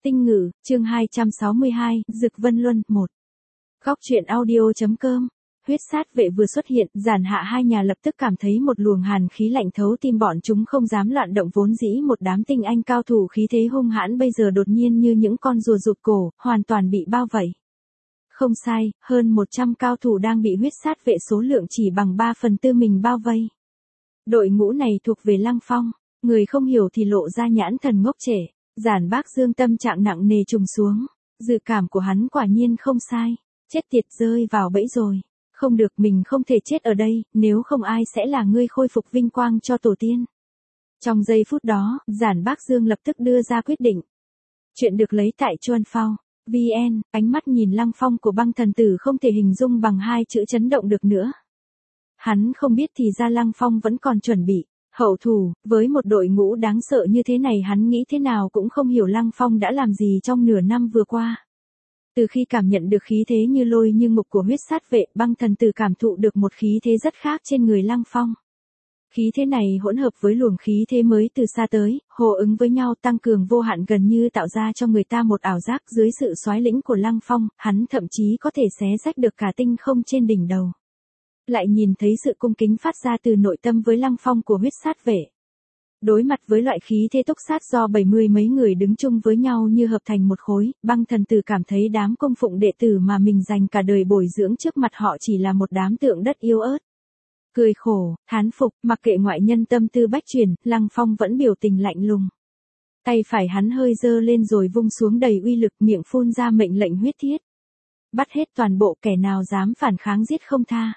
Tinh ngữ, chương 262, Dực Vân Luân, 1. Góc truyện audio.com. Huyết sát vệ vừa xuất hiện, Giản Hạ hai nhà lập tức cảm thấy một luồng hàn khí lạnh thấu tim, bọn chúng không dám loạn động, vốn dĩ một đám tinh anh cao thủ khí thế hung hãn bây giờ đột nhiên như những con rùa rụt cổ, hoàn toàn bị bao vây. Không sai, hơn 100 cao thủ đang bị huyết sát vệ số lượng chỉ bằng 3/4 mình bao vây. Đội ngũ này thuộc về Lăng Phong, người không hiểu thì lộ ra nhãn thần ngốc trệ. Giản Bác Dương tâm trạng nặng nề trùng xuống, dự cảm của hắn quả nhiên không sai, chết tiệt, rơi vào bẫy rồi. Không được, mình không thể chết ở đây, nếu không ai sẽ là người khôi phục vinh quang cho tổ tiên. Trong giây phút đó, Giản Bác Dương lập tức đưa ra quyết định. Chuyện được lấy tại Chuan Phao VN, ánh mắt nhìn Lăng Phong của Băng Thần Tử không thể hình dung bằng hai chữ chấn động được nữa. Hắn không biết thì ra Lăng Phong vẫn còn chuẩn bị hậu thủ, với một đội ngũ đáng sợ như thế này hắn nghĩ thế nào cũng không hiểu Lăng Phong đã làm gì trong nửa năm vừa qua. Từ khi cảm nhận được khí thế như lôi như ngục của huyết sát vệ, Băng Thần Tử cảm thụ được một khí thế rất khác trên người Lăng Phong. Khí thế này hỗn hợp với luồng khí thế mới từ xa tới, hô ứng với nhau tăng cường vô hạn, gần như tạo ra cho người ta một ảo giác dưới sự soái lĩnh của Lăng Phong, hắn thậm chí có thể xé rách được cả tinh không trên đỉnh đầu. Lại nhìn thấy sự cung kính phát ra từ nội tâm với Lăng Phong của huyết sát vệ. Đối mặt với loại khí thế túc sát do 70 mấy người đứng chung với nhau như hợp thành một khối, Băng Thần Tử cảm thấy đám cung phụng đệ tử mà mình dành cả đời bồi dưỡng trước mặt họ chỉ là một đám tượng đất yếu ớt. Cười khổ, thán phục, mặc kệ ngoại nhân tâm tư bách chuyển, Lăng Phong vẫn biểu tình lạnh lùng. Tay phải hắn hơi giơ lên rồi vung xuống đầy uy lực, miệng phun ra mệnh lệnh huyết thiết. Bắt hết toàn bộ kẻ nào dám phản kháng giết không tha.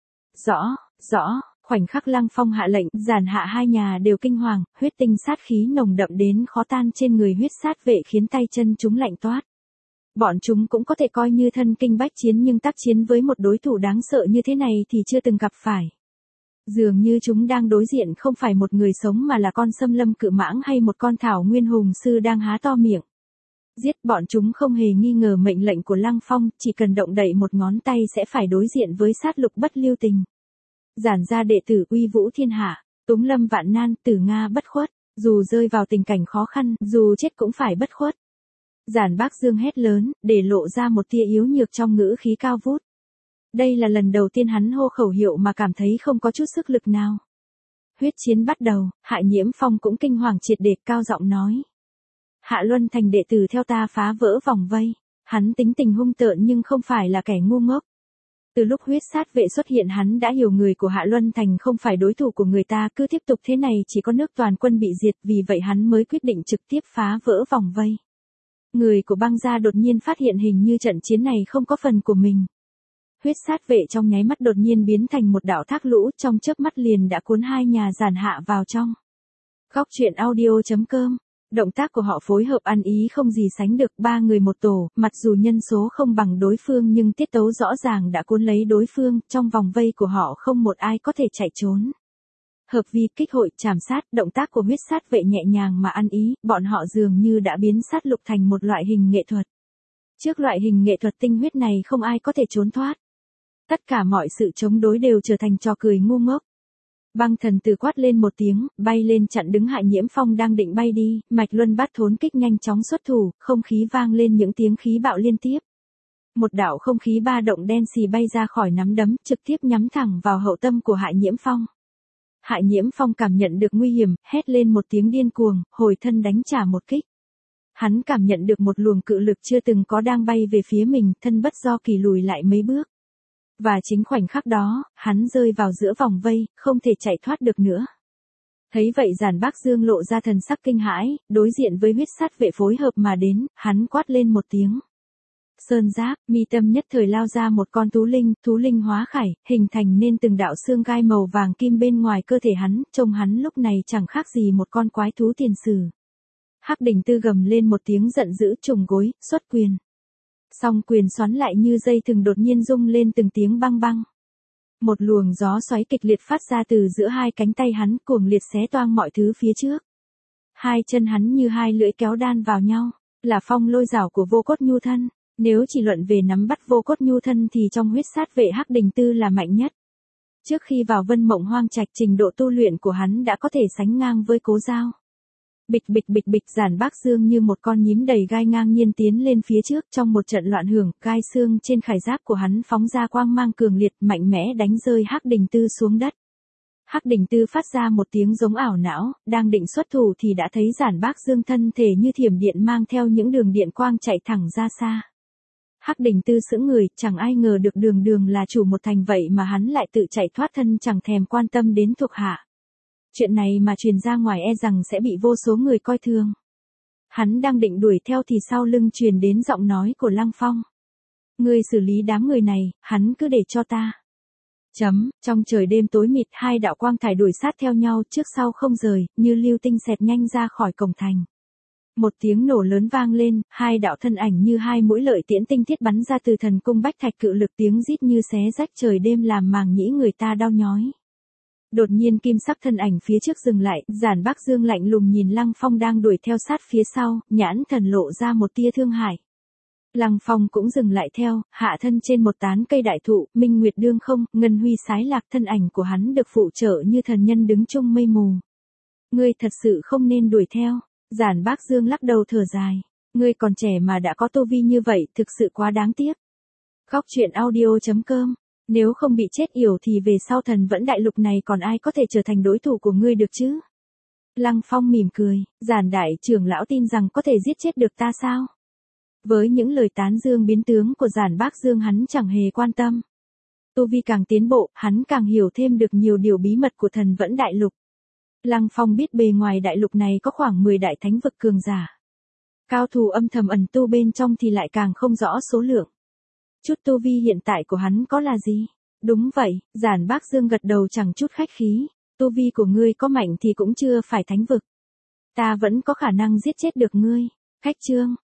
Rõ, khoảnh khắc Lăng Phong hạ lệnh, Giản Hạ hai nhà đều kinh hoàng, huyết tinh sát khí nồng đậm đến khó tan trên người huyết sát vệ khiến tay chân chúng lạnh toát. Bọn chúng cũng có thể coi như thân kinh bách chiến, nhưng tác chiến với một đối thủ đáng sợ như thế này thì chưa từng gặp phải. Dường như chúng đang đối diện không phải một người sống mà là con xâm lâm cự mãng hay một con thảo nguyên hùng sư đang há to miệng. Giết, bọn chúng không hề nghi ngờ mệnh lệnh của Lăng Phong, chỉ cần động đậy một ngón tay sẽ phải đối diện với sát lục bất lưu tình. Giản gia đệ tử uy vũ thiên hạ, túng lâm vạn nan, tử Nga bất khuất, dù rơi vào tình cảnh khó khăn, dù chết cũng phải bất khuất. Giản Bác Dương hét lớn, để lộ ra một tia yếu nhược trong ngữ khí cao vút. Đây là lần đầu tiên hắn hô khẩu hiệu mà cảm thấy không có chút sức lực nào. Huyết chiến bắt đầu, Hạ Nhiễm Phong cũng kinh hoàng triệt để, cao giọng nói. Hạ Luân Thành đệ tử theo ta phá vỡ vòng vây. Hắn tính tình hung tợn nhưng không phải là kẻ ngu ngốc. Từ lúc huyết sát vệ xuất hiện hắn đã hiểu người của Hạ Luân Thành không phải đối thủ của người ta, cứ tiếp tục thế này chỉ có nước toàn quân bị diệt, vì vậy hắn mới quyết định trực tiếp phá vỡ vòng vây. Người của Băng gia đột nhiên phát hiện hình như trận chiến này không có phần của mình. Huyết sát vệ trong nháy mắt đột nhiên biến thành một đạo thác lũ, trong chớp mắt liền đã cuốn hai nhà Giản Hạ vào trong. Góc truyện audio.com. Động tác của họ phối hợp ăn ý không gì sánh được, ba người một tổ, mặc dù nhân số không bằng đối phương nhưng tiết tấu rõ ràng đã cuốn lấy đối phương, trong vòng vây của họ không một ai có thể chạy trốn. Hợp vi, kích hội, chảm sát, động tác của huyết sát vệ nhẹ nhàng mà ăn ý, bọn họ dường như đã biến sát lục thành một loại hình nghệ thuật. Trước loại hình nghệ thuật tinh huyết này không ai có thể trốn thoát. Tất cả mọi sự chống đối đều trở thành trò cười ngu ngốc. Băng Thần Tử quát lên một tiếng, bay lên chặn đứng Hạ Nhiễm Phong đang định bay đi, Mạch Luân Bát Thốn Kích nhanh chóng xuất thủ, không khí vang lên những tiếng khí bạo liên tiếp. Một đạo không khí ba động đen xì bay ra khỏi nắm đấm, trực tiếp nhắm thẳng vào hậu tâm của Hạ Nhiễm Phong. Hạ Nhiễm Phong cảm nhận được nguy hiểm, hét lên một tiếng điên cuồng, hồi thân đánh trả một kích. Hắn cảm nhận được một luồng cự lực chưa từng có đang bay về phía mình, thân bất do kỳ lùi lại mấy bước. Và chính khoảnh khắc đó, hắn rơi vào giữa vòng vây, không thể chạy thoát được nữa. Thấy vậy Giản Bác Dương lộ ra thần sắc kinh hãi, đối diện với huyết sát vệ phối hợp mà đến, hắn quát lên một tiếng. Sơn giáp, mi tâm nhất thời lao ra một con thú linh hóa khải, hình thành nên từng đạo xương gai màu vàng kim bên ngoài cơ thể hắn, trông hắn lúc này chẳng khác gì một con quái thú tiền sử. Hắc Đình Tư gầm lên một tiếng giận dữ, trùng gối, xuất quyền. Song quyền xoắn lại như dây thừng đột nhiên rung lên từng tiếng băng băng. Một luồng gió xoáy kịch liệt phát ra từ giữa hai cánh tay hắn, cuồng liệt xé toang mọi thứ phía trước. Hai chân hắn như hai lưỡi kéo đan vào nhau, là phong lôi rảo của vô cốt nhu thân. Nếu chỉ luận về nắm bắt vô cốt nhu thân thì trong huyết sát vệ Hắc Đình Tư là mạnh nhất. Trước khi vào Vân Mộng Hoang Trạch, trình độ tu luyện của hắn đã có thể sánh ngang với Cố Giao. Bịch bịch bịch bịch, Giản Bác Dương như một con nhím đầy gai ngang nhiên tiến lên phía trước, trong một trận loạn hưởng, gai xương trên khải giáp của hắn phóng ra quang mang cường liệt, mạnh mẽ đánh rơi Hắc Đình Tư xuống đất. Hắc Đình Tư phát ra một tiếng giống ảo não, đang định xuất thủ thì đã thấy Giản Bác Dương thân thể như thiểm điện mang theo những đường điện quang chạy thẳng ra xa. Hắc Đình Tư sững người, chẳng ai ngờ được Đường Đường là chủ một thành vậy mà hắn lại tự chạy thoát thân, chẳng thèm quan tâm đến thuộc hạ. Chuyện này mà truyền ra ngoài e rằng sẽ bị vô số người coi thường. Hắn đang định đuổi theo thì sau lưng truyền đến giọng nói của Lăng Phong. Ngươi xử lý đám người này, hắn cứ để cho ta. Trong trời đêm tối mịt, hai đạo quang thải đuổi sát theo nhau trước sau không rời, như lưu tinh xẹt nhanh ra khỏi cổng thành. Một tiếng nổ lớn vang lên, hai đạo thân ảnh như hai mũi lợi tiễn tinh thiết bắn ra từ thần cung bách thạch cự lực, tiếng rít như xé rách trời đêm làm màng nhĩ người ta đau nhói. Đột nhiên kim sắc thân ảnh phía trước dừng lại, Giản Bác Dương lạnh lùng nhìn Lăng Phong đang đuổi theo sát phía sau, nhãn thần lộ ra một tia thương hại. Lăng Phong cũng dừng lại theo, hạ thân trên một tán cây đại thụ, minh nguyệt đương không, ngân huy sái lạc, thân ảnh của hắn được phụ trợ như thần nhân đứng chung mây mù. Ngươi thật sự không nên đuổi theo. Giản Bác Dương lắc đầu thở dài. Ngươi còn trẻ mà đã có tu vi như vậy, thực sự quá đáng tiếc. Góc truyện audio.com. Nếu không bị chết yểu thì về sau Thần Vẫn Đại Lục này còn ai có thể trở thành đối thủ của ngươi được chứ? Lăng Phong mỉm cười, Giản đại trưởng lão tin rằng có thể giết chết được ta sao? Với những lời tán dương biến tướng của Giản Bác Dương hắn chẳng hề quan tâm. Tu vi càng tiến bộ, hắn càng hiểu thêm được nhiều điều bí mật của Thần Vẫn Đại Lục. Lăng Phong biết bề ngoài đại lục này có khoảng 10 đại thánh vực cường giả. Cao thủ âm thầm ẩn tu bên trong thì lại càng không rõ số lượng. Chút tu vi hiện tại của hắn có là gì? Đúng vậy, Giản Bác Dương gật đầu chẳng chút khách khí. Tu vi của ngươi có mạnh thì cũng chưa phải thánh vực. Ta vẫn có khả năng giết chết được ngươi. Khách chương.